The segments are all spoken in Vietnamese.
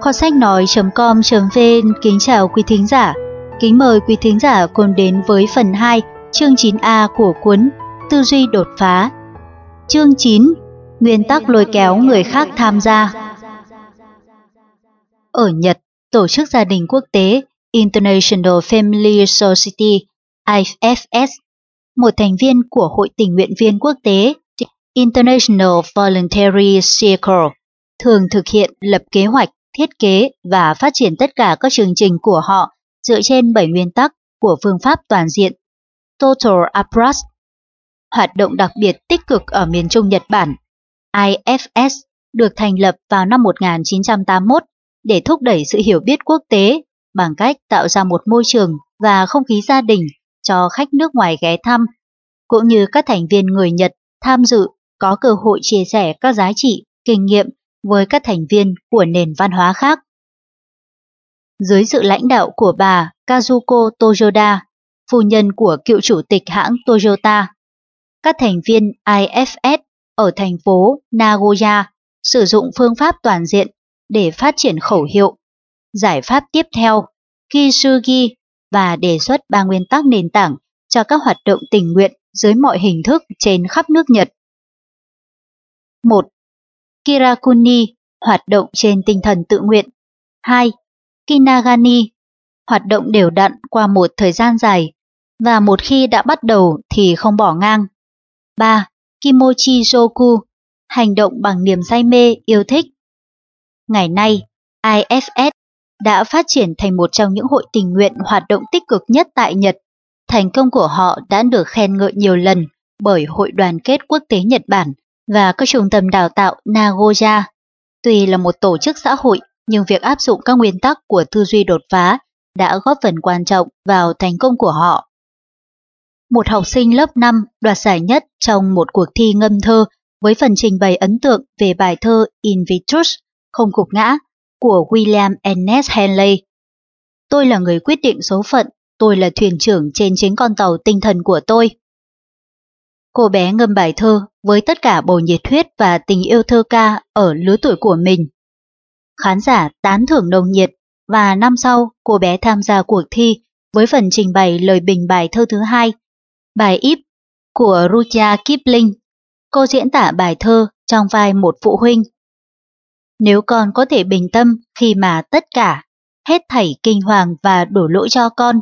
Kho sách nói.com.vn kính chào quý thính giả. Kính mời quý thính giả cùng đến với phần 2, chương 9A của cuốn Tư duy đột phá. Chương 9. Nguyên tắc lôi kéo người khác tham gia. Ở Nhật, Tổ chức Gia đình Quốc tế International Family Society IFS, một thành viên của Hội tình nguyện viên quốc tế International Voluntary Circle, thường thực hiện lập kế hoạch, thiết kế và phát triển tất cả các chương trình của họ dựa trên 7 nguyên tắc của phương pháp toàn diện Total Approach. Hoạt động đặc biệt tích cực ở miền Trung Nhật Bản, IFS được thành lập vào năm 1981 để thúc đẩy sự hiểu biết quốc tế bằng cách tạo ra một môi trường và không khí gia đình cho khách nước ngoài ghé thăm, cũng như các thành viên người Nhật tham dự có cơ hội chia sẻ các giá trị, kinh nghiệm với các thành viên của nền văn hóa khác. Dưới sự lãnh đạo của bà Kazuko Toyoda, phu nhân của cựu chủ tịch hãng Toyota, các thành viên IFS ở thành phố Nagoya sử dụng phương pháp toàn diện để phát triển khẩu hiệu, giải pháp tiếp theo, Kintsugi, và đề xuất 3 nguyên tắc nền tảng cho các hoạt động tình nguyện dưới mọi hình thức trên khắp nước Nhật. 1. Kirakuni, hoạt động trên tinh thần tự nguyện. 2. Kinagani, hoạt động đều đặn qua một thời gian dài, và một khi đã bắt đầu thì không bỏ ngang. 3. Kimochi Joku, hành động bằng niềm say mê, yêu thích. Ngày nay, IFS đã phát triển thành một trong những hội tình nguyện hoạt động tích cực nhất tại Nhật. Thành công của họ đã được khen ngợi nhiều lần bởi Hội đoàn kết quốc tế Nhật Bản và các trung tâm đào tạo Nagoya. Tuy là một tổ chức xã hội, nhưng việc áp dụng các nguyên tắc của tư duy đột phá đã góp phần quan trọng vào thành công của họ. Một học sinh lớp 5 đoạt giải nhất trong một cuộc thi ngâm thơ với phần trình bày ấn tượng về bài thơ Invictus, không gục ngã, của William Ernest Henley. Tôi là người quyết định số phận, tôi là thuyền trưởng trên chính con tàu tinh thần của tôi. Cô bé ngâm bài thơ với tất cả bầu nhiệt huyết và tình yêu thơ ca ở lứa tuổi của mình. Khán giả tán thưởng nồng nhiệt, và năm sau cô bé tham gia cuộc thi với phần trình bày lời bình bài thơ thứ hai, bài If của Rudyard Kipling. Cô diễn tả bài thơ trong vai một phụ huynh. Nếu con có thể bình tâm khi mà tất cả, hết thảy kinh hoàng và đổ lỗi cho con,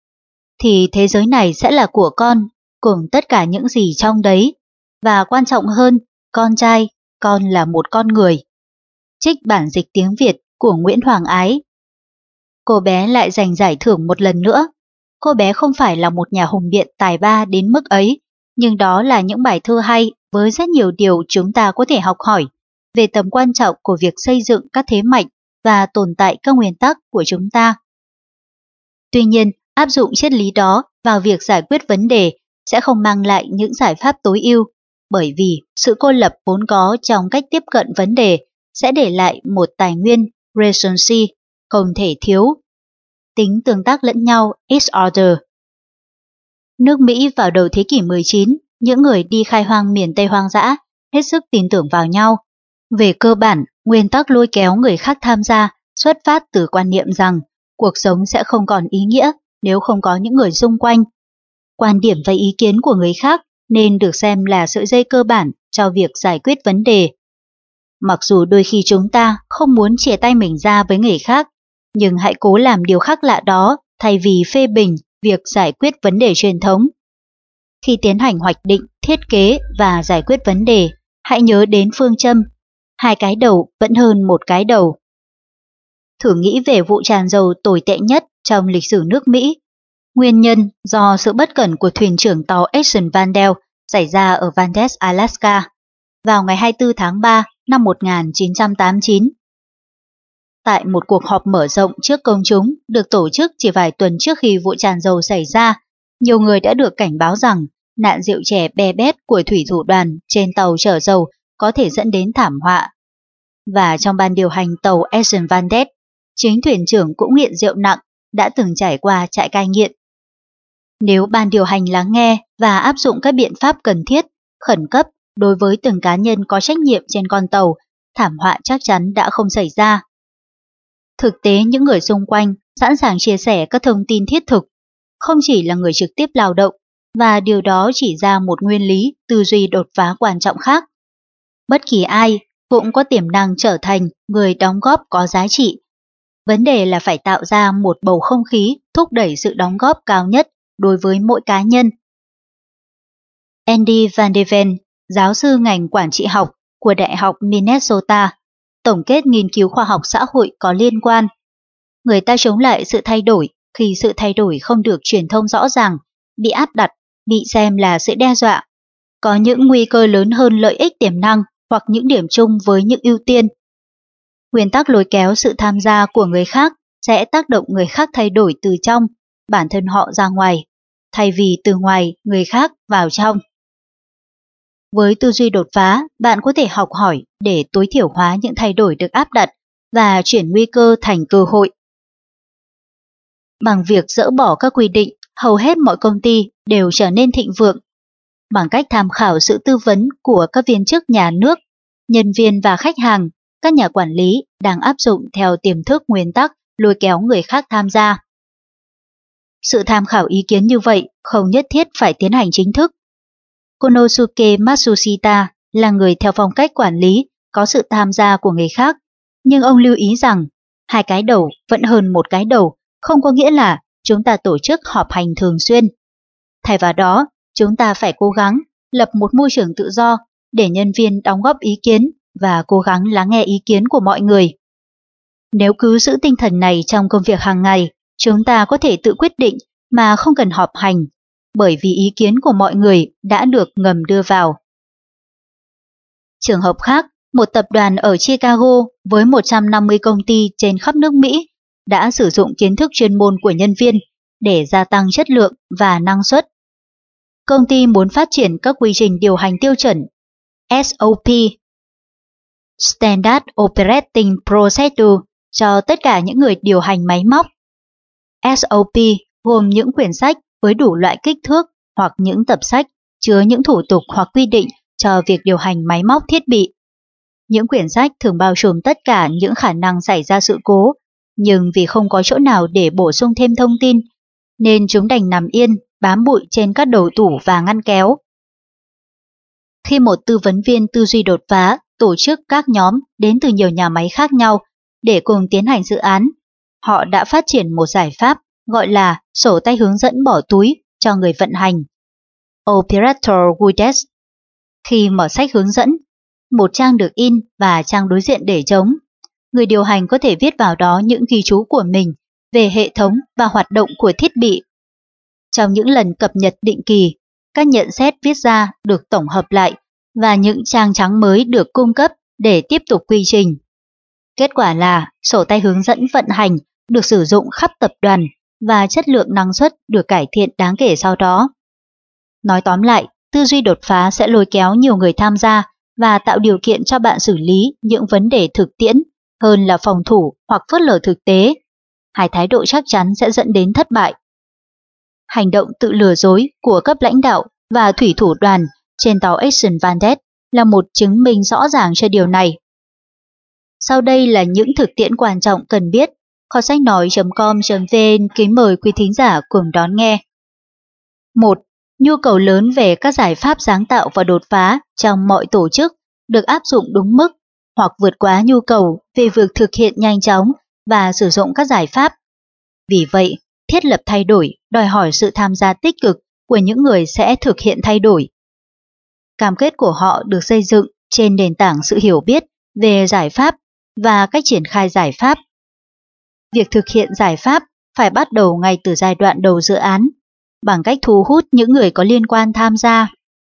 thì thế giới này sẽ là của con, cùng tất cả những gì trong đấy, và quan trọng hơn, con trai, con là một con người. Trích bản dịch tiếng Việt của Nguyễn Hoàng Ái. Cô bé lại giành giải thưởng một lần nữa. Cô bé không phải là một nhà hùng biện tài ba đến mức ấy, nhưng đó là những bài thơ hay với rất nhiều điều chúng ta có thể học hỏi về tầm quan trọng của việc xây dựng các thế mạnh và tồn tại các nguyên tắc của chúng ta. Tuy nhiên, áp dụng triết lý đó vào việc giải quyết vấn đề sẽ không mang lại những giải pháp tối ưu, bởi vì sự cô lập vốn có trong cách tiếp cận vấn đề sẽ để lại một tài nguyên, recency, không thể thiếu. Tính tương tác lẫn nhau, each other. Nước Mỹ vào đầu thế kỷ 19, những người đi khai hoang miền Tây hoang dã hết sức tin tưởng vào nhau. Về cơ bản, nguyên tắc lôi kéo người khác tham gia xuất phát từ quan niệm rằng cuộc sống sẽ không còn ý nghĩa nếu không có những người xung quanh. Quan điểm và ý kiến của người khác nên được xem là sợi dây cơ bản cho việc giải quyết vấn đề. Mặc dù đôi khi chúng ta không muốn chìa tay mình ra với người khác, nhưng hãy cố làm điều khác lạ đó thay vì phê bình việc giải quyết vấn đề truyền thống. Khi tiến hành hoạch định, thiết kế và giải quyết vấn đề, hãy nhớ đến phương châm 2 cái đầu vẫn hơn 1 cái đầu. Thử nghĩ về vụ tràn dầu tồi tệ nhất trong lịch sử nước Mỹ. Nguyên nhân do sự bất cẩn của thuyền trưởng tàu Exxon Valdez xảy ra ở Valdez, Alaska, vào ngày 24 tháng 3 năm 1989. Tại một cuộc họp mở rộng trước công chúng được tổ chức chỉ vài tuần trước khi vụ tràn dầu xảy ra, nhiều người đã được cảnh báo rằng nạn rượu chè be bét của thủy thủ đoàn trên tàu chở dầu có thể dẫn đến thảm họa. Và trong ban điều hành tàu Exxon Valdez, chính thuyền trưởng cũng nghiện rượu nặng, đã từng trải qua trại cai nghiện. Nếu ban điều hành lắng nghe và áp dụng các biện pháp cần thiết, khẩn cấp đối với từng cá nhân có trách nhiệm trên con tàu, thảm họa chắc chắn đã không xảy ra. Thực tế những người xung quanh sẵn sàng chia sẻ các thông tin thiết thực, không chỉ là người trực tiếp lao động, và điều đó chỉ ra một nguyên lý tư duy đột phá quan trọng khác. Bất kỳ ai cũng có tiềm năng trở thành người đóng góp có giá trị. Vấn đề là phải tạo ra một bầu không khí thúc đẩy sự đóng góp cao nhất đối với mỗi cá nhân. Andy Van de Ven, giáo sư ngành quản trị học của Đại học Minnesota, tổng kết nghiên cứu khoa học xã hội có liên quan. Người ta chống lại sự thay đổi khi sự thay đổi không được truyền thông rõ ràng, bị áp đặt, bị xem là sự đe dọa. Có những nguy cơ lớn hơn lợi ích tiềm năng hoặc những điểm chung với những ưu tiên. Nguyên tắc lôi kéo sự tham gia của người khác sẽ tác động người khác thay đổi từ trong, bản thân họ ra ngoài, thay vì từ ngoài người khác vào trong. Với tư duy đột phá, bạn có thể học hỏi để tối thiểu hóa những thay đổi được áp đặt và chuyển nguy cơ thành cơ hội. Bằng việc dỡ bỏ các quy định, hầu hết mọi công ty đều trở nên thịnh vượng. Bằng cách tham khảo sự tư vấn của các viên chức nhà nước, nhân viên và khách hàng, các nhà quản lý đang áp dụng theo tiềm thức nguyên tắc lôi kéo người khác tham gia. Sự tham khảo ý kiến như vậy không nhất thiết phải tiến hành chính thức. Konosuke Matsushita là người theo phong cách quản lý có sự tham gia của người khác, nhưng ông lưu ý rằng 2 cái đầu vẫn hơn 1 cái đầu, không có nghĩa là chúng ta tổ chức họp hành thường xuyên. Thay vào đó, chúng ta phải cố gắng lập một môi trường tự do để nhân viên đóng góp ý kiến và cố gắng lắng nghe ý kiến của mọi người. Nếu cứ giữ tinh thần này trong công việc hàng ngày, chúng ta có thể tự quyết định mà không cần họp hành, bởi vì ý kiến của mọi người đã được ngầm đưa vào. Trường hợp khác, một tập đoàn ở Chicago với 150 công ty trên khắp nước Mỹ đã sử dụng kiến thức chuyên môn của nhân viên để gia tăng chất lượng và năng suất. Công ty muốn phát triển các quy trình điều hành tiêu chuẩn SOP, Standard Operating Procedure, cho tất cả những người điều hành máy móc. SOP gồm những quyển sách với đủ loại kích thước hoặc những tập sách chứa những thủ tục hoặc quy định cho việc điều hành máy móc thiết bị. Những quyển sách thường bao trùm tất cả những khả năng xảy ra sự cố, nhưng vì không có chỗ nào để bổ sung thêm thông tin, nên chúng đành nằm yên, bám bụi trên các đầu tủ và ngăn kéo. Khi một tư vấn viên tư duy đột phá tổ chức các nhóm đến từ nhiều nhà máy khác nhau để cùng tiến hành dự án, họ đã phát triển một giải pháp gọi là sổ tay hướng dẫn bỏ túi cho người vận hành, Operator Guides. Khi mở sách hướng dẫn, một trang được in và trang đối diện để trống. Người điều hành có thể viết vào đó những ghi chú của mình về hệ thống và hoạt động của thiết bị. Trong những lần cập nhật định kỳ, các nhận xét viết ra được tổng hợp lại và những trang trắng mới được cung cấp để tiếp tục quy trình. Kết quả là sổ tay hướng dẫn vận hành được sử dụng khắp tập đoàn và chất lượng năng suất được cải thiện đáng kể sau đó. Nói tóm lại, tư duy đột phá sẽ lôi kéo nhiều người tham gia và tạo điều kiện cho bạn xử lý những vấn đề thực tiễn hơn là phòng thủ hoặc phớt lờ thực tế. 2 thái độ chắc chắn sẽ dẫn đến thất bại. Hành động tự lừa dối của cấp lãnh đạo và thủy thủ đoàn trên tàu Exxon Valdez là một chứng minh rõ ràng cho điều này. Sau đây là những thực tiễn quan trọng cần biết. Kho sách nói.com.vn kính mời quý thính giả cùng đón nghe. 1. Nhu cầu lớn về các giải pháp sáng tạo và đột phá trong mọi tổ chức được áp dụng đúng mức hoặc vượt quá nhu cầu về việc thực hiện nhanh chóng và sử dụng các giải pháp. Vì vậy, thiết lập thay đổi đòi hỏi sự tham gia tích cực của những người sẽ thực hiện thay đổi. Cam kết của họ được xây dựng trên nền tảng sự hiểu biết về giải pháp và cách triển khai giải pháp. Việc thực hiện giải pháp phải bắt đầu ngay từ giai đoạn đầu dự án, bằng cách thu hút những người có liên quan tham gia.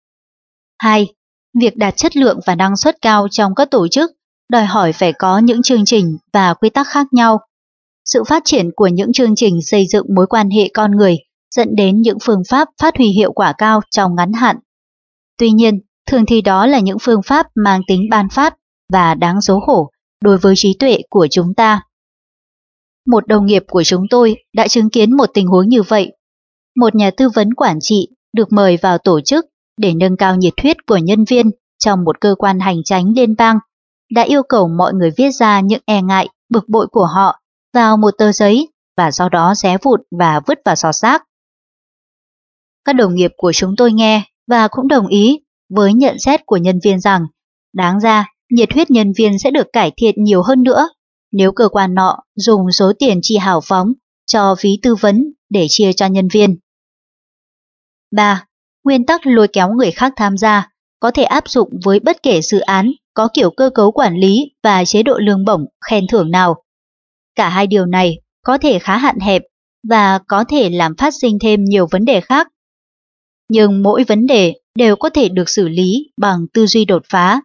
2. Việc đạt chất lượng và năng suất cao trong các tổ chức đòi hỏi phải có những chương trình và quy tắc khác nhau. Sự phát triển của những chương trình xây dựng mối quan hệ con người dẫn đến những phương pháp phát huy hiệu quả cao trong ngắn hạn. Tuy nhiên, thường thì đó là những phương pháp mang tính ban phát và đáng xấu hổ đối với trí tuệ của chúng ta. Một đồng nghiệp của chúng tôi đã chứng kiến một tình huống như vậy. Một nhà tư vấn quản trị được mời vào tổ chức để nâng cao nhiệt huyết của nhân viên trong một cơ quan hành chánh liên bang, đã yêu cầu mọi người viết ra những e ngại, bực bội của họ vào một tờ giấy và sau đó xé vụn và vứt vào xò rác. Các đồng nghiệp của chúng tôi nghe và cũng đồng ý với nhận xét của nhân viên rằng đáng ra nhiệt huyết nhân viên sẽ được cải thiện nhiều hơn nữa nếu cơ quan nọ dùng số tiền chi hào phóng cho phí tư vấn để chia cho nhân viên. 3. Nguyên tắc lôi kéo người khác tham gia có thể áp dụng với bất kể dự án có kiểu cơ cấu quản lý và chế độ lương bổng, khen thưởng nào. Cả hai điều này có thể khá hạn hẹp và có thể làm phát sinh thêm nhiều vấn đề khác. Nhưng mỗi vấn đề đều có thể được xử lý bằng tư duy đột phá.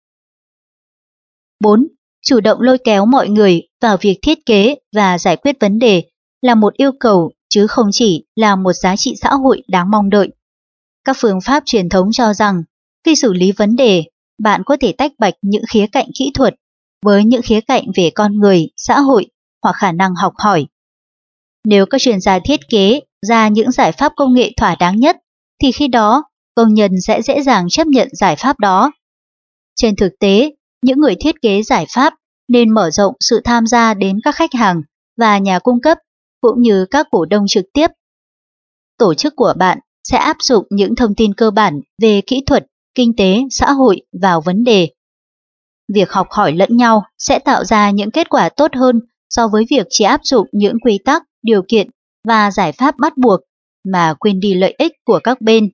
4. Chủ động lôi kéo mọi người vào việc thiết kế và giải quyết vấn đề là một yêu cầu chứ không chỉ là một giá trị xã hội đáng mong đợi. Các phương pháp truyền thống cho rằng khi xử lý vấn đề, bạn có thể tách bạch những khía cạnh kỹ thuật với những khía cạnh về con người, xã hội hoặc khả năng học hỏi. Nếu các chuyên gia thiết kế ra những giải pháp công nghệ thỏa đáng nhất, thì khi đó công nhân sẽ dễ dàng chấp nhận giải pháp đó. Trên thực tế, những người thiết kế giải pháp nên mở rộng sự tham gia đến các khách hàng và nhà cung cấp cũng như các cổ đông trực tiếp. Tổ chức của bạn sẽ áp dụng những thông tin cơ bản về kỹ thuật, kinh tế, xã hội vào vấn đề. Việc học hỏi lẫn nhau sẽ tạo ra những kết quả tốt hơn so với việc chỉ áp dụng những quy tắc, điều kiện và giải pháp bắt buộc mà quên đi lợi ích của các bên.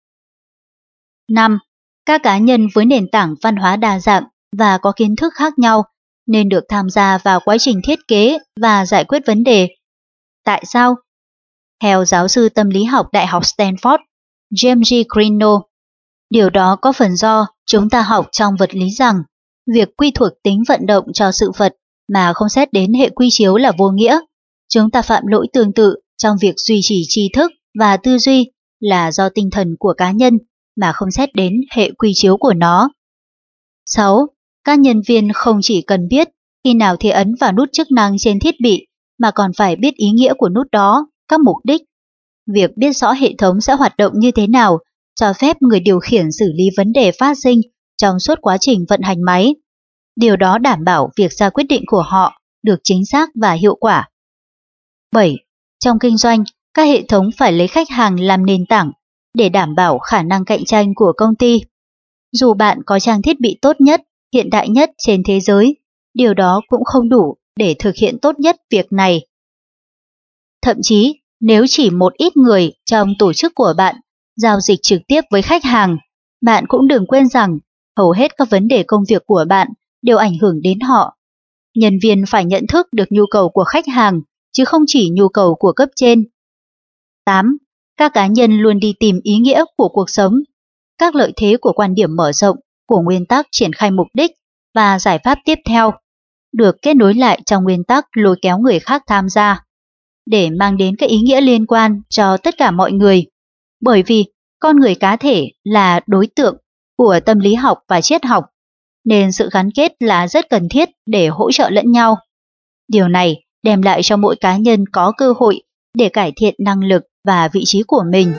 5. Các cá nhân với nền tảng văn hóa đa dạng và có kiến thức khác nhau nên được tham gia vào quá trình thiết kế và giải quyết vấn đề. Tại sao? Theo giáo sư tâm lý học Đại học Stanford, James G. Greeno, điều đó có phần do chúng ta học trong vật lý rằng việc quy thuộc tính vận động cho sự vật mà không xét đến hệ quy chiếu là vô nghĩa. Chúng ta phạm lỗi tương tự trong việc duy trì tri thức và tư duy là do tinh thần của cá nhân mà không xét đến hệ quy chiếu của nó. 6. Các nhân viên không chỉ cần biết khi nào thì ấn vào nút chức năng trên thiết bị mà còn phải biết ý nghĩa của nút đó, các mục đích. Việc biết rõ hệ thống sẽ hoạt động như thế nào cho phép người điều khiển xử lý vấn đề phát sinh trong suốt quá trình vận hành máy. Điều đó đảm bảo việc ra quyết định của họ được chính xác và hiệu quả. 7. Trong kinh doanh, các hệ thống phải lấy khách hàng làm nền tảng để đảm bảo khả năng cạnh tranh của công ty. Dù bạn có trang thiết bị tốt nhất, hiện đại nhất trên thế giới, điều đó cũng không đủ để thực hiện tốt nhất việc này. Thậm chí, nếu chỉ một ít người trong tổ chức của bạn giao dịch trực tiếp với khách hàng, bạn cũng đừng quên rằng hầu hết các vấn đề công việc của bạn đều ảnh hưởng đến họ. Nhân viên phải nhận thức được nhu cầu của khách hàng, chứ không chỉ nhu cầu của cấp trên. 8. Các cá nhân luôn đi tìm ý nghĩa của cuộc sống, các lợi thế của quan điểm mở rộng, của nguyên tắc triển khai mục đích và giải pháp tiếp theo, được kết nối lại trong nguyên tắc lôi kéo người khác tham gia, để mang đến các ý nghĩa liên quan cho tất cả mọi người. Bởi vì con người cá thể là đối tượng của tâm lý học và triết học, nên sự gắn kết là rất cần thiết để hỗ trợ lẫn nhau. Điều này đem lại cho mỗi cá nhân có cơ hội để cải thiện năng lực và vị trí của mình.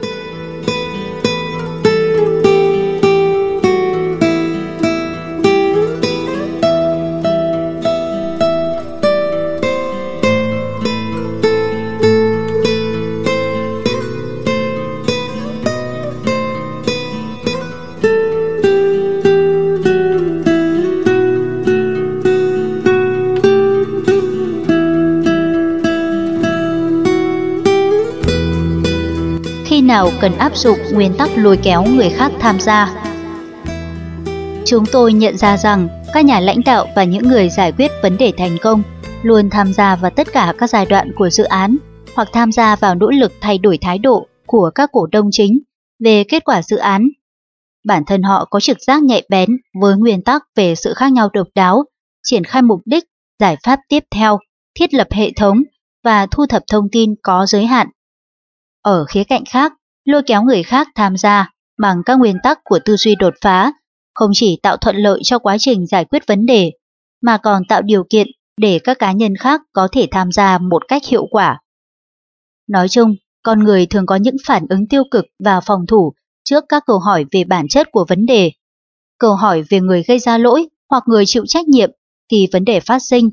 Khi nào cần áp dụng nguyên tắc lôi kéo người khác tham gia? Chúng tôi nhận ra rằng các nhà lãnh đạo và những người giải quyết vấn đề thành công luôn tham gia vào tất cả các giai đoạn của dự án hoặc tham gia vào nỗ lực thay đổi thái độ của các cổ đông chính về kết quả dự án. Bản thân họ có trực giác nhạy bén với nguyên tắc về sự khác nhau độc đáo, triển khai mục đích, giải pháp tiếp theo, thiết lập hệ thống và thu thập thông tin có giới hạn. Ở khía cạnh khác, lôi kéo người khác tham gia bằng các nguyên tắc của tư duy đột phá không chỉ tạo thuận lợi cho quá trình giải quyết vấn đề, mà còn tạo điều kiện để các cá nhân khác có thể tham gia một cách hiệu quả. Nói chung, con người thường có những phản ứng tiêu cực và phòng thủ trước các câu hỏi về bản chất của vấn đề. Câu hỏi về người gây ra lỗi hoặc người chịu trách nhiệm khi vấn đề phát sinh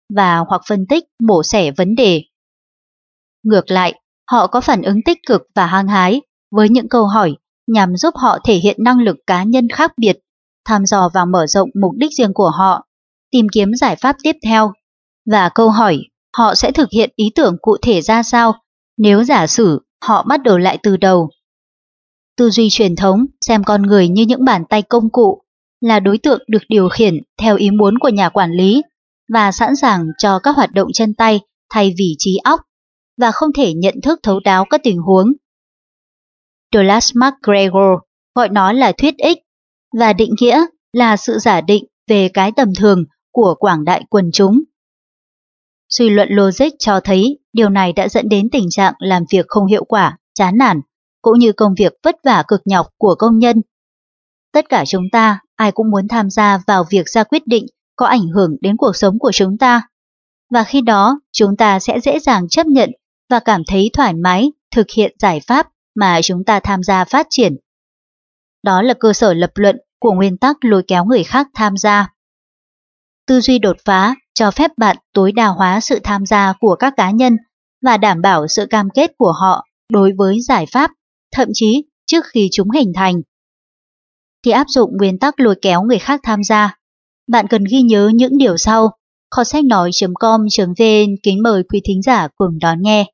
và hoặc phân tích, mổ xẻ vấn đề. Ngược lại, họ có phản ứng tích cực và hăng hái với những câu hỏi nhằm giúp họ thể hiện năng lực cá nhân khác biệt, thăm dò và mở rộng mục đích riêng của họ, tìm kiếm giải pháp tiếp theo. Và câu hỏi, họ sẽ thực hiện ý tưởng cụ thể ra sao nếu giả sử họ bắt đầu lại từ đầu. Tư duy truyền thống xem con người như những bàn tay công cụ, là đối tượng được điều khiển theo ý muốn của nhà quản lý và sẵn sàng cho các hoạt động chân tay thay vì trí óc, và không thể nhận thức thấu đáo các tình huống. Douglas MacGregor gọi nó là thuyết ích, và định nghĩa là sự giả định về cái tầm thường của quảng đại quần chúng. Suy luận logic cho thấy điều này đã dẫn đến tình trạng làm việc không hiệu quả, chán nản, cũng như công việc vất vả cực nhọc của công nhân. Tất cả chúng ta, ai cũng muốn tham gia vào việc ra quyết định có ảnh hưởng đến cuộc sống của chúng ta. Và khi đó, chúng ta sẽ dễ dàng chấp nhận và cảm thấy thoải mái thực hiện giải pháp mà chúng ta tham gia phát triển. Đó là cơ sở lập luận của nguyên tắc lôi kéo người khác tham gia. Tư duy đột phá cho phép bạn tối đa hóa sự tham gia của các cá nhân và đảm bảo sự cam kết của họ đối với giải pháp, thậm chí trước khi chúng hình thành. Khi áp dụng nguyên tắc lôi kéo người khác tham gia, bạn cần ghi nhớ những điều sau. Kho sách nói.com.vn kính mời quý thính giả cùng đón nghe.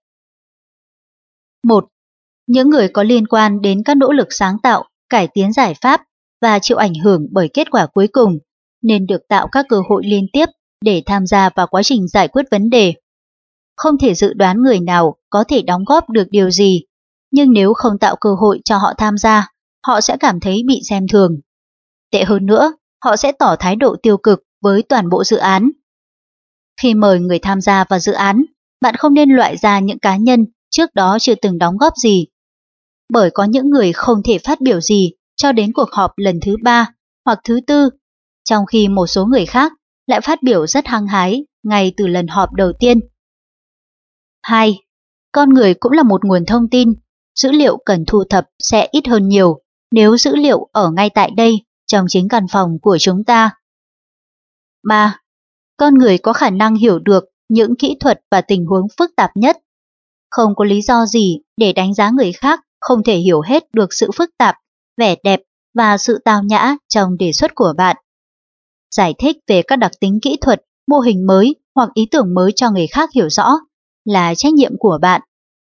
1. Những người có liên quan đến các nỗ lực sáng tạo, cải tiến giải pháp và chịu ảnh hưởng bởi kết quả cuối cùng nên được tạo các cơ hội liên tiếp để tham gia vào quá trình giải quyết vấn đề. Không thể dự đoán người nào có thể đóng góp được điều gì, nhưng nếu không tạo cơ hội cho họ tham gia, họ sẽ cảm thấy bị xem thường. Tệ hơn nữa, họ sẽ tỏ thái độ tiêu cực với toàn bộ dự án. Khi mời người tham gia vào dự án, bạn không nên loại ra những cá nhân trước đó chưa từng đóng góp gì. Bởi có những người không thể phát biểu gì cho đến cuộc họp lần thứ 3 hoặc thứ 4, trong khi một số người khác lại phát biểu rất hăng hái ngay từ lần họp đầu tiên. 2. Con người cũng là một nguồn thông tin, dữ liệu cần thu thập sẽ ít hơn nhiều nếu dữ liệu ở ngay tại đây trong chính căn phòng của chúng ta. 3. Con người có khả năng hiểu được những kỹ thuật và tình huống phức tạp nhất. Không có lý do gì để đánh giá người khác không thể hiểu hết được sự phức tạp, vẻ đẹp và sự tao nhã trong đề xuất của bạn. Giải thích về các đặc tính kỹ thuật, mô hình mới hoặc ý tưởng mới cho người khác hiểu rõ là trách nhiệm của bạn.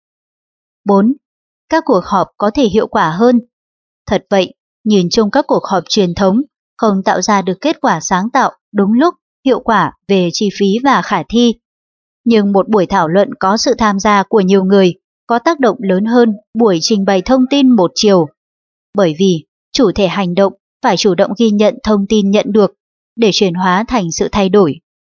4. Các cuộc họp có thể hiệu quả hơn. Thật vậy, nhìn chung các cuộc họp truyền thống không tạo ra được kết quả sáng tạo đúng lúc, hiệu quả về chi phí và khả thi. Nhưng một buổi thảo luận có sự tham gia của nhiều người có tác động lớn hơn buổi trình bày thông tin một chiều. Bởi vì chủ thể hành động phải chủ động ghi nhận thông tin nhận được để chuyển hóa thành sự thay đổi.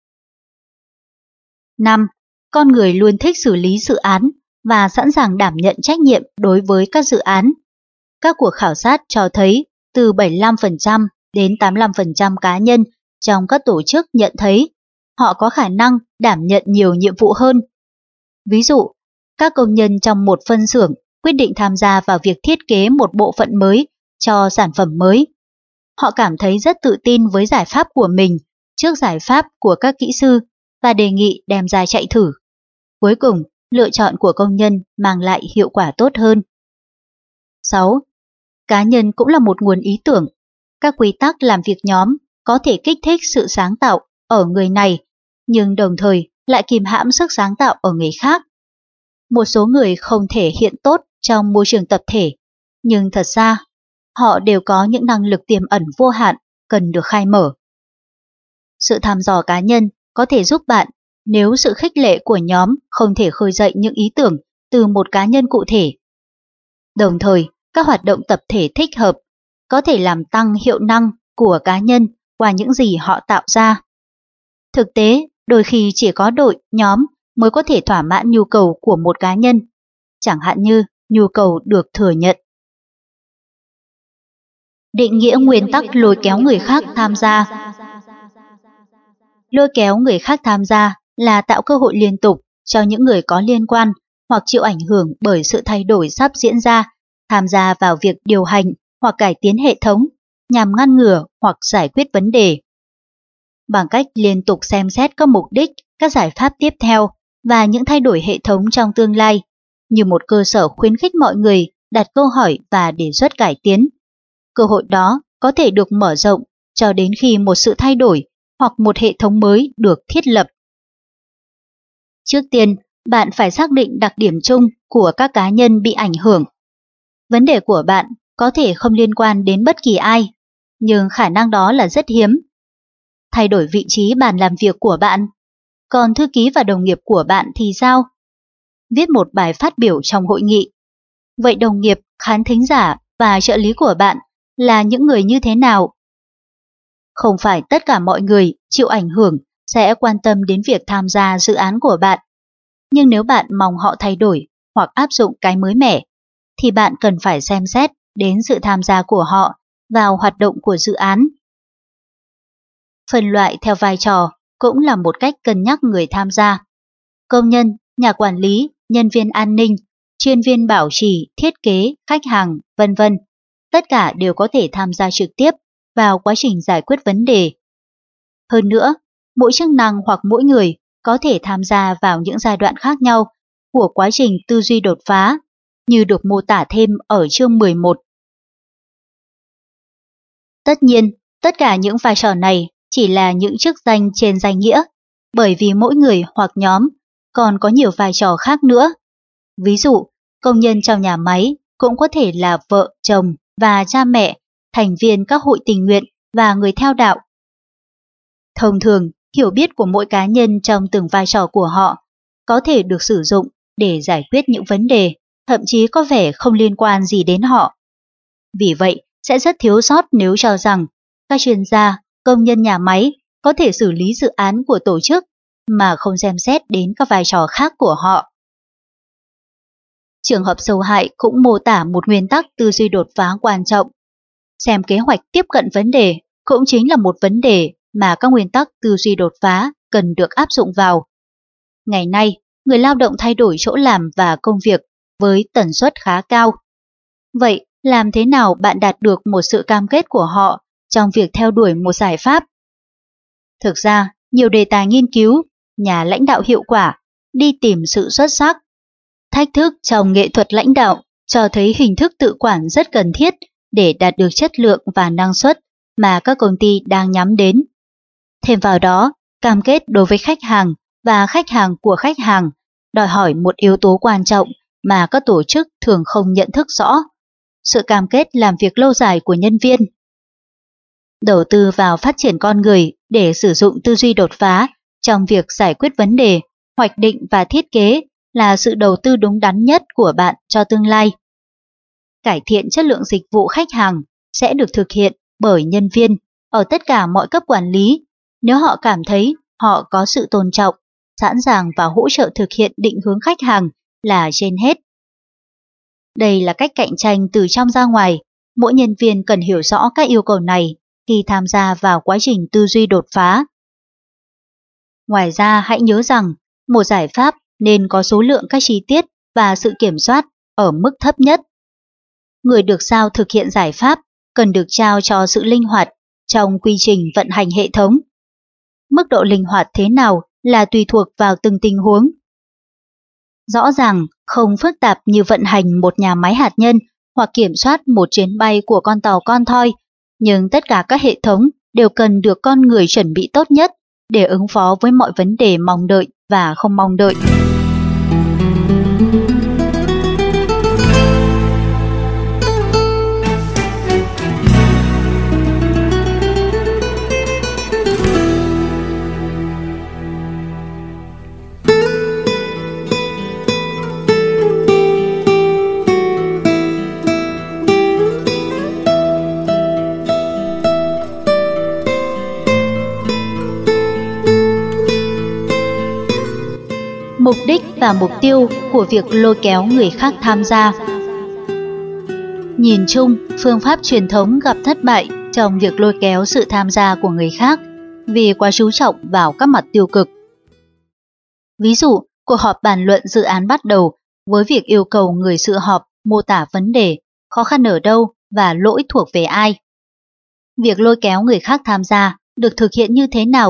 5. Con người luôn thích xử lý dự án và sẵn sàng đảm nhận trách nhiệm đối với các dự án. Các cuộc khảo sát cho thấy từ 75% đến 85% cá nhân trong các tổ chức nhận thấy họ có khả năng đảm nhận nhiều nhiệm vụ hơn. Ví dụ, các công nhân trong một phân xưởng quyết định tham gia vào việc thiết kế một bộ phận mới cho sản phẩm mới. Họ cảm thấy rất tự tin với giải pháp của mình trước giải pháp của các kỹ sư và đề nghị đem ra chạy thử. Cuối cùng, lựa chọn của công nhân mang lại hiệu quả tốt hơn. 6. Cá nhân cũng là một nguồn ý tưởng. Các quy tắc làm việc nhóm có thể kích thích sự sáng tạo ở người này, nhưng đồng thời lại kìm hãm sức sáng tạo ở người khác. Một số người không thể hiện tốt trong môi trường tập thể, nhưng thật ra họ đều có những năng lực tiềm ẩn vô hạn cần được khai mở. Sự thăm dò cá nhân có thể giúp bạn nếu sự khích lệ của nhóm không thể khơi dậy những ý tưởng từ một cá nhân cụ thể. Đồng thời, các hoạt động tập thể thích hợp có thể làm tăng hiệu năng của cá nhân qua những gì họ tạo ra. Thực tế, đôi khi chỉ có đội, nhóm mới có thể thỏa mãn nhu cầu của một cá nhân, chẳng hạn như nhu cầu được thừa nhận. Định nghĩa nguyên tắc lôi kéo người khác tham gia. Lôi kéo người khác tham gia là tạo cơ hội liên tục cho những người có liên quan hoặc chịu ảnh hưởng bởi sự thay đổi sắp diễn ra, tham gia vào việc điều hành hoặc cải tiến hệ thống nhằm ngăn ngừa hoặc giải quyết vấn đề. Bằng cách liên tục xem xét các mục đích các giải pháp tiếp theo và những thay đổi hệ thống trong tương lai như một cơ sở khuyến khích mọi người đặt câu hỏi và đề xuất cải tiến. Cơ hội đó có thể được mở rộng cho đến khi một sự thay đổi hoặc một hệ thống mới được thiết lập. Trước tiên, bạn phải xác định đặc điểm chung của các cá nhân bị ảnh hưởng. Vấn đề của bạn có thể không liên quan đến bất kỳ ai, nhưng khả năng đó là rất hiếm. Thay đổi vị trí bàn làm việc của bạn, còn thư ký và đồng nghiệp của bạn thì sao? Viết một bài phát biểu trong hội nghị. Vậy đồng nghiệp, khán thính giả và trợ lý của bạn là những người như thế nào? Không phải tất cả mọi người chịu ảnh hưởng sẽ quan tâm đến việc tham gia dự án của bạn. Nhưng nếu bạn mong họ thay đổi hoặc áp dụng cái mới mẻ, thì bạn cần phải xem xét đến sự tham gia của họ vào hoạt động của dự án. Phân loại theo vai trò cũng là một cách cân nhắc người tham gia. Công nhân, nhà quản lý, nhân viên an ninh, chuyên viên bảo trì, thiết kế, khách hàng, vân vân, tất cả đều có thể tham gia trực tiếp vào quá trình giải quyết vấn đề. Hơn nữa, mỗi chức năng hoặc mỗi người có thể tham gia vào những giai đoạn khác nhau của quá trình tư duy đột phá, như được mô tả thêm ở chương 11. Tất nhiên, tất cả những vai trò này chỉ là những chức danh trên danh nghĩa, bởi vì mỗi người hoặc nhóm còn có nhiều vai trò khác nữa. Ví dụ, công nhân trong nhà máy cũng có thể là vợ, chồng và cha mẹ, thành viên các hội tình nguyện và người theo đạo. Thông thường, hiểu biết của mỗi cá nhân trong từng vai trò của họ có thể được sử dụng để giải quyết những vấn đề, thậm chí có vẻ không liên quan gì đến họ. Vì vậy, sẽ rất thiếu sót nếu cho rằng các chuyên gia, công nhân nhà máy có thể xử lý dự án của tổ chức mà không xem xét đến các vai trò khác của họ. Trường hợp sâu hại cũng mô tả một nguyên tắc tư duy đột phá quan trọng. Xem kế hoạch tiếp cận vấn đề cũng chính là một vấn đề mà các nguyên tắc tư duy đột phá cần được áp dụng vào. Ngày nay, người lao động thay đổi chỗ làm và công việc với tần suất khá cao. Vậy, làm thế nào bạn đạt được một sự cam kết của họ trong việc theo đuổi một giải pháp? Thực ra, nhiều đề tài nghiên cứu, nhà lãnh đạo hiệu quả, đi tìm sự xuất sắc, thách thức trong nghệ thuật lãnh đạo cho thấy hình thức tự quản rất cần thiết để đạt được chất lượng và năng suất mà các công ty đang nhắm đến. Thêm vào đó, cam kết đối với khách hàng và khách hàng của khách hàng đòi hỏi một yếu tố quan trọng mà các tổ chức thường không nhận thức rõ: sự cam kết làm việc lâu dài của nhân viên. Đầu tư vào phát triển con người để sử dụng tư duy đột phá trong việc giải quyết vấn đề, hoạch định và thiết kế là sự đầu tư đúng đắn nhất của bạn cho tương lai. Cải thiện chất lượng dịch vụ khách hàng sẽ được thực hiện bởi nhân viên ở tất cả mọi cấp quản lý nếu họ cảm thấy họ có sự tôn trọng, sẵn sàng và hỗ trợ thực hiện định hướng khách hàng là trên hết. Đây là cách cạnh tranh từ trong ra ngoài. Mỗi nhân viên cần hiểu rõ các yêu cầu này khi tham gia vào quá trình tư duy đột phá. Ngoài ra, hãy nhớ rằng một giải pháp nên có số lượng các chi tiết và sự kiểm soát ở mức thấp nhất. Người được giao thực hiện giải pháp cần được trao cho sự linh hoạt trong quy trình vận hành hệ thống. Mức độ linh hoạt thế nào là tùy thuộc vào từng tình huống. Rõ ràng, không phức tạp như vận hành một nhà máy hạt nhân hoặc kiểm soát một chuyến bay của con tàu con thoi, nhưng tất cả các hệ thống đều cần được con người chuẩn bị tốt nhất để ứng phó với mọi vấn đề mong đợi và không mong đợi. Mục đích và mục tiêu của việc lôi kéo người khác tham gia. Nhìn chung, phương pháp truyền thống gặp thất bại trong việc lôi kéo sự tham gia của người khác vì quá chú trọng vào các mặt tiêu cực. Ví dụ, cuộc họp bàn luận dự án bắt đầu với việc yêu cầu người dự họp mô tả vấn đề, khó khăn ở đâu và lỗi thuộc về ai. Việc lôi kéo người khác tham gia được thực hiện như thế nào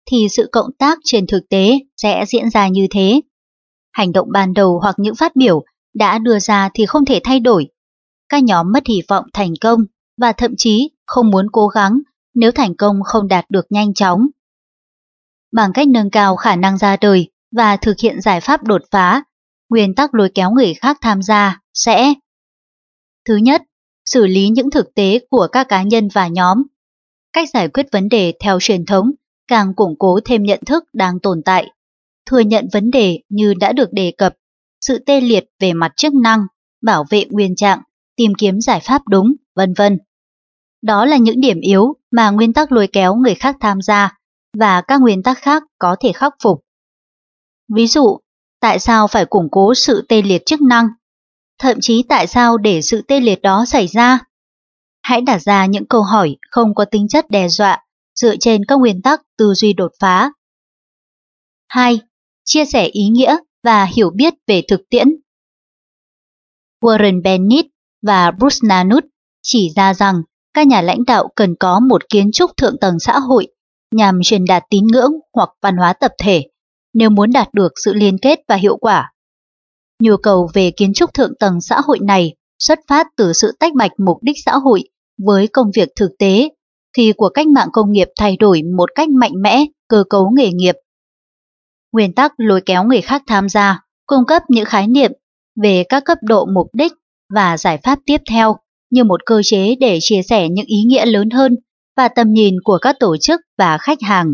thì sự cộng tác trên thực tế sẽ diễn ra như thế. Hành động ban đầu hoặc những phát biểu đã đưa ra thì không thể thay đổi. Các nhóm mất hy vọng thành công và thậm chí không muốn cố gắng nếu thành công không đạt được nhanh chóng. Bằng cách nâng cao khả năng ra đời và thực hiện giải pháp đột phá, nguyên tắc lôi kéo người khác tham gia sẽ: thứ nhất, xử lý những thực tế của các cá nhân và nhóm. Cách giải quyết vấn đề theo truyền thống càng củng cố thêm nhận thức đang tồn tại, thừa nhận vấn đề như đã được đề cập, sự tê liệt về mặt chức năng, bảo vệ nguyên trạng, tìm kiếm giải pháp đúng, vân vân. Đó là những điểm yếu mà nguyên tắc lôi kéo người khác tham gia và các nguyên tắc khác có thể khắc phục. Ví dụ, tại sao phải củng cố sự tê liệt chức năng? Thậm chí tại sao để sự tê liệt đó xảy ra? Hãy đặt ra những câu hỏi không có tính chất đe dọa dựa trên các nguyên tắc tư duy đột phá. 2. Chia sẻ ý nghĩa và hiểu biết về thực tiễn. Warren Bennis và Bruce Nanut chỉ ra rằng các nhà lãnh đạo cần có một kiến trúc thượng tầng xã hội nhằm truyền đạt tín ngưỡng hoặc văn hóa tập thể nếu muốn đạt được sự liên kết và hiệu quả. Nhu cầu về kiến trúc thượng tầng xã hội này xuất phát từ sự tách bạch mục đích xã hội với công việc thực tế khi cuộc cách mạng công nghiệp thay đổi một cách mạnh mẽ cơ cấu nghề nghiệp. Nguyên tắc lôi kéo người khác tham gia cung cấp những khái niệm về các cấp độ mục đích và giải pháp tiếp theo như một cơ chế để chia sẻ những ý nghĩa lớn hơn và tầm nhìn của các tổ chức và khách hàng.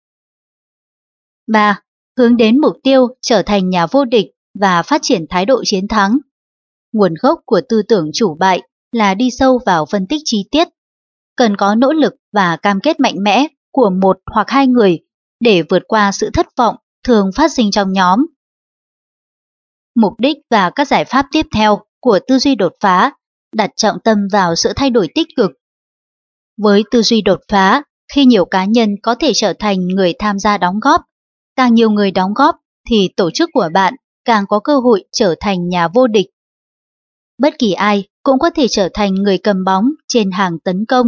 3. Hướng đến mục tiêu trở thành nhà vô địch và phát triển thái độ chiến thắng. Nguồn gốc của tư tưởng chủ bại là đi sâu vào phân tích chi tiết. Cần có nỗ lực và cam kết mạnh mẽ của một hoặc hai người để vượt qua sự thất vọng thường phát sinh trong nhóm. Mục đích và các giải pháp tiếp theo của tư duy đột phá đặt trọng tâm vào sự thay đổi tích cực. Với tư duy đột phá, khi nhiều cá nhân có thể trở thành người tham gia đóng góp, càng nhiều người đóng góp thì tổ chức của bạn càng có cơ hội trở thành nhà vô địch. Bất kỳ ai cũng có thể trở thành người cầm bóng trên hàng tấn công.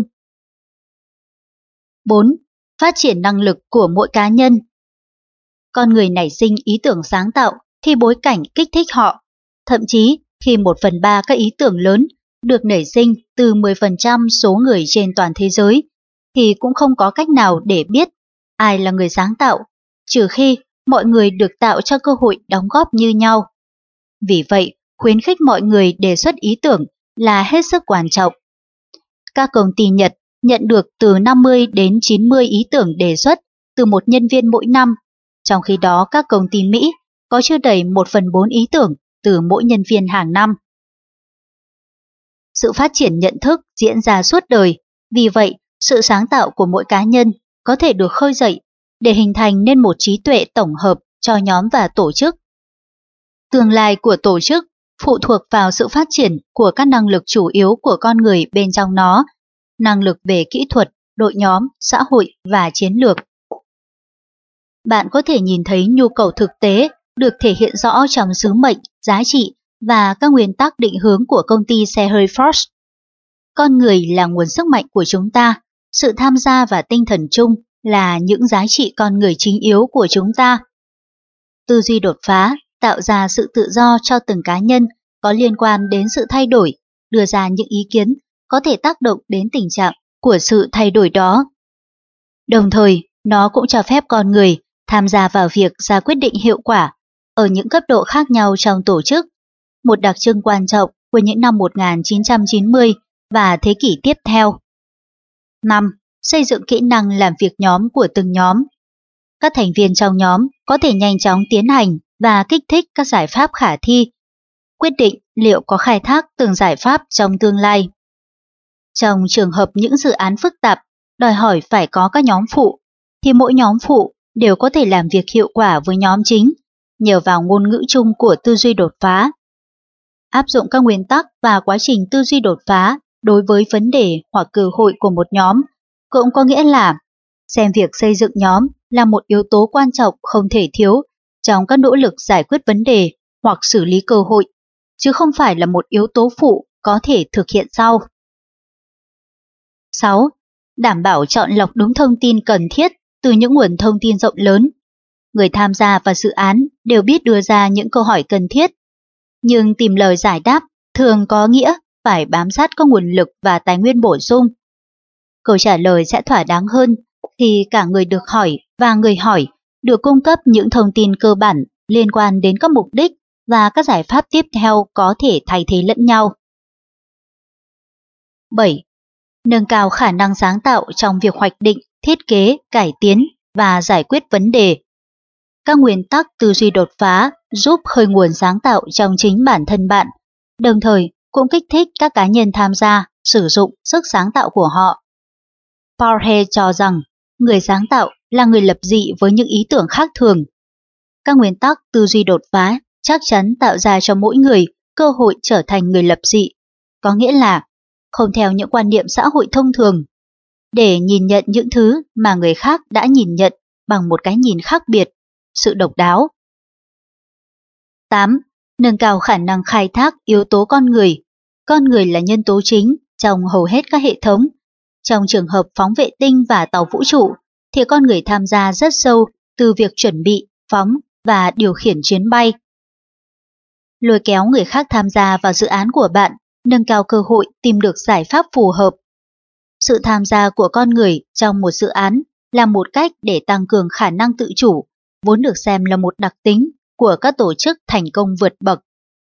4. Phát triển năng lực của mỗi cá nhân. Con người nảy sinh ý tưởng sáng tạo khi bối cảnh kích thích họ, thậm chí khi 1/3 các ý tưởng lớn được nảy sinh từ 10% số người trên toàn thế giới, thì cũng không có cách nào để biết ai là người sáng tạo, trừ khi mọi người được tạo cho cơ hội đóng góp như nhau. Vì vậy, khuyến khích mọi người đề xuất ý tưởng là hết sức quan trọng. Các công ty Nhật nhận được từ 50 đến 90 ý tưởng đề xuất từ một nhân viên mỗi năm, trong khi đó các công ty Mỹ có chưa đầy 1/4 ý tưởng từ mỗi nhân viên hàng năm. Sự phát triển nhận thức diễn ra suốt đời, vì vậy sự sáng tạo của mỗi cá nhân có thể được khơi dậy để hình thành nên một trí tuệ tổng hợp cho nhóm và tổ chức. Tương lai của tổ chức phụ thuộc vào sự phát triển của các năng lực chủ yếu của con người bên trong nó, năng lực về kỹ thuật, đội nhóm, xã hội và chiến lược. Bạn có thể nhìn thấy nhu cầu thực tế được thể hiện rõ trong sứ mệnh, giá trị và các nguyên tắc định hướng của công ty xe hơi Ford. Con người là nguồn sức mạnh của chúng ta, sự tham gia và tinh thần chung là những giá trị con người chính yếu của chúng ta. Tư duy đột phá tạo ra sự tự do cho từng cá nhân có liên quan đến sự thay đổi, đưa ra những ý kiến có thể tác động đến tình trạng của sự thay đổi đó. Đồng thời, nó cũng cho phép con người tham gia vào việc ra quyết định hiệu quả ở những cấp độ khác nhau trong tổ chức, một đặc trưng quan trọng của những năm 1990 và thế kỷ tiếp theo. 5. Xây dựng kỹ năng làm việc nhóm của từng nhóm. Các thành viên trong nhóm có thể nhanh chóng tiến hành và kích thích các giải pháp khả thi, quyết định liệu có khai thác từng giải pháp trong tương lai. Trong trường hợp những dự án phức tạp đòi hỏi phải có các nhóm phụ, thì mỗi nhóm phụ đều có thể làm việc hiệu quả với nhóm chính nhờ vào ngôn ngữ chung của tư duy đột phá. Áp dụng các nguyên tắc và quá trình tư duy đột phá đối với vấn đề hoặc cơ hội của một nhóm cũng có nghĩa là xem việc xây dựng nhóm là một yếu tố quan trọng không thể thiếu trong các nỗ lực giải quyết vấn đề hoặc xử lý cơ hội, chứ không phải là một yếu tố phụ có thể thực hiện sau. 6. Đảm bảo chọn lọc đúng thông tin cần thiết từ những nguồn thông tin rộng lớn. Người tham gia vào dự án đều biết đưa ra những câu hỏi cần thiết, nhưng tìm lời giải đáp thường có nghĩa phải bám sát các nguồn lực và tài nguyên bổ sung. Câu trả lời sẽ thỏa đáng hơn khi cả người được hỏi và người hỏi được cung cấp những thông tin cơ bản liên quan đến các mục đích và các giải pháp tiếp theo có thể thay thế lẫn nhau. 7. Nâng cao khả năng sáng tạo trong việc hoạch định, thiết kế, cải tiến và giải quyết vấn đề. Các nguyên tắc tư duy đột phá giúp khơi nguồn sáng tạo trong chính bản thân bạn, đồng thời cũng kích thích các cá nhân tham gia sử dụng sức sáng tạo của họ. Paul cho rằng người sáng tạo là người lập dị với những ý tưởng khác thường. Các nguyên tắc tư duy đột phá chắc chắn tạo ra cho mỗi người cơ hội trở thành người lập dị, có nghĩa là không theo những quan niệm xã hội thông thường, để nhìn nhận những thứ mà người khác đã nhìn nhận bằng một cái nhìn khác biệt, sự độc đáo. 8. Nâng cao khả năng khai thác yếu tố con người. Con người là nhân tố chính trong hầu hết các hệ thống. Trong trường hợp phóng vệ tinh và tàu vũ trụ, thì con người tham gia rất sâu từ việc chuẩn bị, phóng và điều khiển chuyến bay. Lôi kéo người khác tham gia vào dự án của bạn, nâng cao cơ hội tìm được giải pháp phù hợp. Sự tham gia của con người trong một dự án là một cách để tăng cường khả năng tự chủ, vốn được xem là một đặc tính của các tổ chức thành công vượt bậc.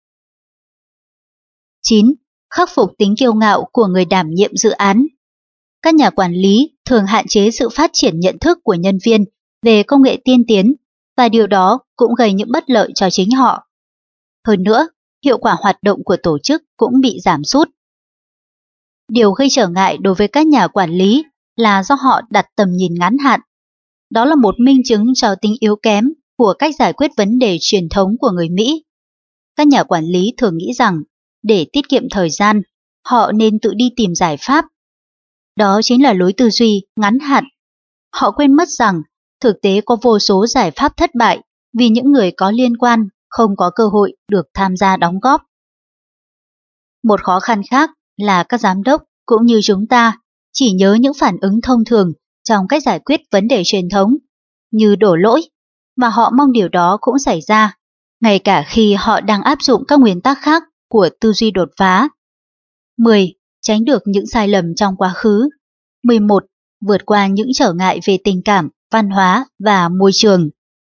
9. Khắc phục tính kiêu ngạo của người đảm nhiệm dự án. Các nhà quản lý thường hạn chế sự phát triển nhận thức của nhân viên về công nghệ tiên tiến, và điều đó cũng gây những bất lợi cho chính họ. Hơn nữa, hiệu quả hoạt động của tổ chức cũng bị giảm sút. Điều gây trở ngại đối với các nhà quản lý là do họ đặt tầm nhìn ngắn hạn. Đó là một minh chứng cho tính yếu kém của cách giải quyết vấn đề truyền thống của người Mỹ. Các nhà quản lý thường nghĩ rằng để tiết kiệm thời gian, họ nên tự đi tìm giải pháp. Đó chính là lối tư duy ngắn hạn. Họ quên mất rằng thực tế có vô số giải pháp thất bại vì những người có liên quan không có cơ hội được tham gia đóng góp. Một khó khăn khác là các giám đốc cũng như chúng ta chỉ nhớ những phản ứng thông thường trong cách giải quyết vấn đề truyền thống, như đổ lỗi, và họ mong điều đó cũng xảy ra, ngay cả khi họ đang áp dụng các nguyên tắc khác của tư duy đột phá. 10. Tránh được những sai lầm trong quá khứ. 11. Vượt qua những trở ngại về tình cảm, văn hóa và môi trường.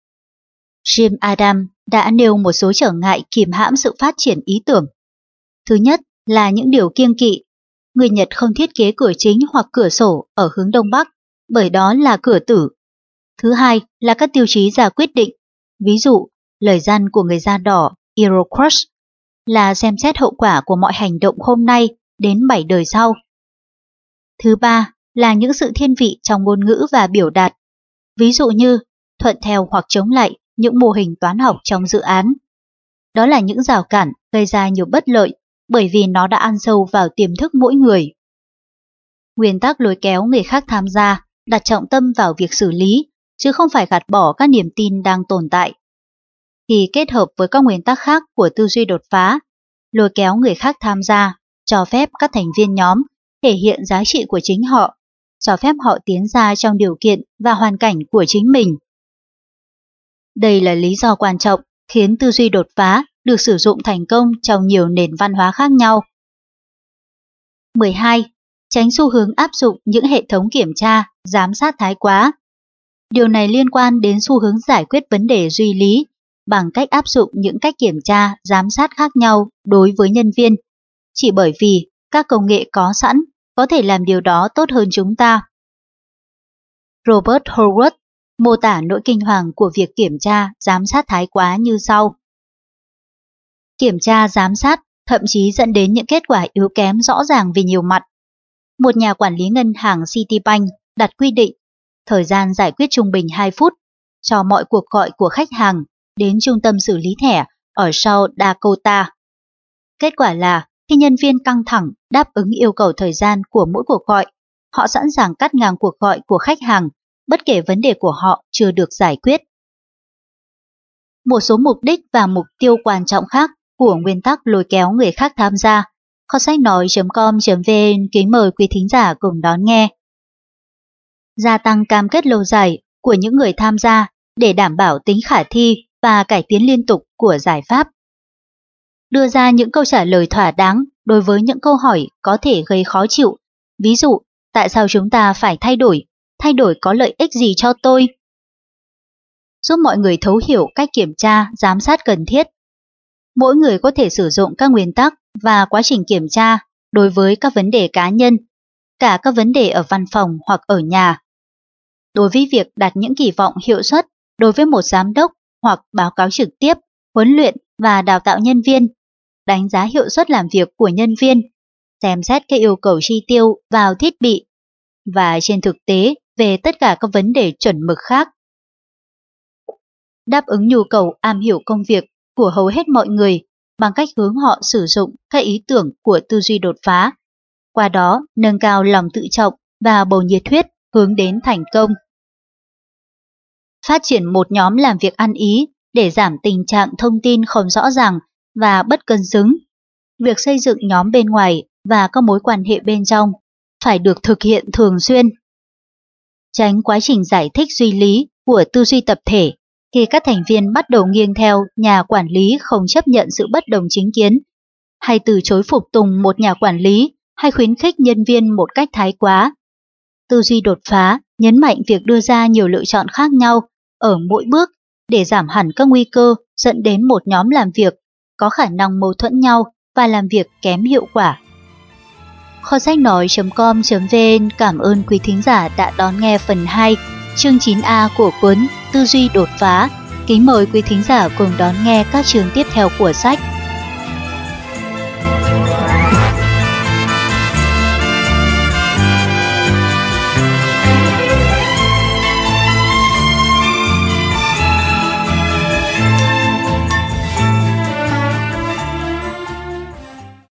Jim Adam đã nêu một số trở ngại kìm hãm sự phát triển ý tưởng. Thứ nhất là những điều kiêng kỵ. Người Nhật không thiết kế cửa chính hoặc cửa sổ ở hướng Đông Bắc, bởi đó là cửa tử. Thứ hai là các tiêu chí ra quyết định. Ví dụ, lời gian của người da đỏ, Hero Crush, là xem xét hậu quả của mọi hành động hôm nay đến 7 đời sau. Thứ ba là những sự thiên vị trong ngôn ngữ và biểu đạt. Ví dụ như thuận theo hoặc chống lại những mô hình toán học trong dự án. Đó là những rào cản gây ra nhiều bất lợi bởi vì nó đã ăn sâu vào tiềm thức mỗi người. Nguyên tắc lôi kéo người khác tham gia đặt trọng tâm vào việc xử lý, chứ không phải gạt bỏ các niềm tin đang tồn tại. Khi kết hợp với các nguyên tắc khác của tư duy đột phá, lôi kéo người khác tham gia, cho phép các thành viên nhóm thể hiện giá trị của chính họ, cho phép họ tiến ra trong điều kiện và hoàn cảnh của chính mình. Đây là lý do quan trọng khiến tư duy đột phá được sử dụng thành công trong nhiều nền văn hóa khác nhau. 12. Tránh xu hướng áp dụng những hệ thống kiểm tra, giám sát thái quá. Điều này liên quan đến xu hướng giải quyết vấn đề duy lý bằng cách áp dụng những cách kiểm tra, giám sát khác nhau đối với nhân viên, chỉ bởi vì các công nghệ có sẵn có thể làm điều đó tốt hơn chúng ta. Robert Howard mô tả nỗi kinh hoàng của việc kiểm tra, giám sát thái quá như sau. Kiểm tra, giám sát thậm chí dẫn đến những kết quả yếu kém rõ ràng về nhiều mặt. Một nhà quản lý ngân hàng Citibank đặt quy định thời gian giải quyết trung bình 2 phút cho mọi cuộc gọi của khách hàng đến trung tâm xử lý thẻ ở South Dakota. Kết quả là khi nhân viên căng thẳng đáp ứng yêu cầu thời gian của mỗi cuộc gọi, họ sẵn sàng cắt ngang cuộc gọi của khách hàng bất kể vấn đề của họ chưa được giải quyết. Một số mục đích và mục tiêu quan trọng khác của nguyên tắc lôi kéo người khác tham gia. Kho sách nói.com.vn kính mời quý thính giả cùng đón nghe. Gia tăng cam kết lâu dài của những người tham gia để đảm bảo tính khả thi và cải tiến liên tục của giải pháp. Đưa ra những câu trả lời thỏa đáng đối với những câu hỏi có thể gây khó chịu. Ví dụ, tại sao chúng ta phải thay đổi? Thay đổi có lợi ích gì cho tôi? Giúp mọi người thấu hiểu cách kiểm tra, giám sát cần thiết. Mỗi người có thể sử dụng các nguyên tắc và quá trình kiểm tra đối với các vấn đề cá nhân, cả các vấn đề ở văn phòng hoặc ở nhà. Đối với việc đặt những kỳ vọng hiệu suất đối với một giám đốc hoặc báo cáo trực tiếp, huấn luyện và đào tạo nhân viên, đánh giá hiệu suất làm việc của nhân viên, xem xét các yêu cầu chi tiêu vào thiết bị và trên thực tế về tất cả các vấn đề chuẩn mực khác. Đáp ứng nhu cầu am hiểu công việc của hầu hết mọi người bằng cách hướng họ sử dụng các ý tưởng của tư duy đột phá, qua đó nâng cao lòng tự trọng và bầu nhiệt huyết hướng đến thành công. Phát triển một nhóm làm việc ăn ý để giảm tình trạng thông tin không rõ ràng và bất cân xứng. Việc xây dựng nhóm bên ngoài và các mối quan hệ bên trong phải được thực hiện thường xuyên. Tránh quá trình giải thích duy lý của tư duy tập thể khi các thành viên bắt đầu nghiêng theo nhà quản lý không chấp nhận sự bất đồng chính kiến, hay từ chối phục tùng một nhà quản lý, hay khuyến khích nhân viên một cách thái quá. Tư duy đột phá nhấn mạnh việc đưa ra nhiều lựa chọn khác nhau ở mỗi bước để giảm hẳn các nguy cơ dẫn đến một nhóm làm việc có khả năng mâu thuẫn nhau và làm việc kém hiệu quả. Kho sách nói.com.vn cảm ơn quý thính giả đã đón nghe phần 2, chương 9A của cuốn Tư duy đột phá. Kính mời quý thính giả cùng đón nghe các chương tiếp theo của sách.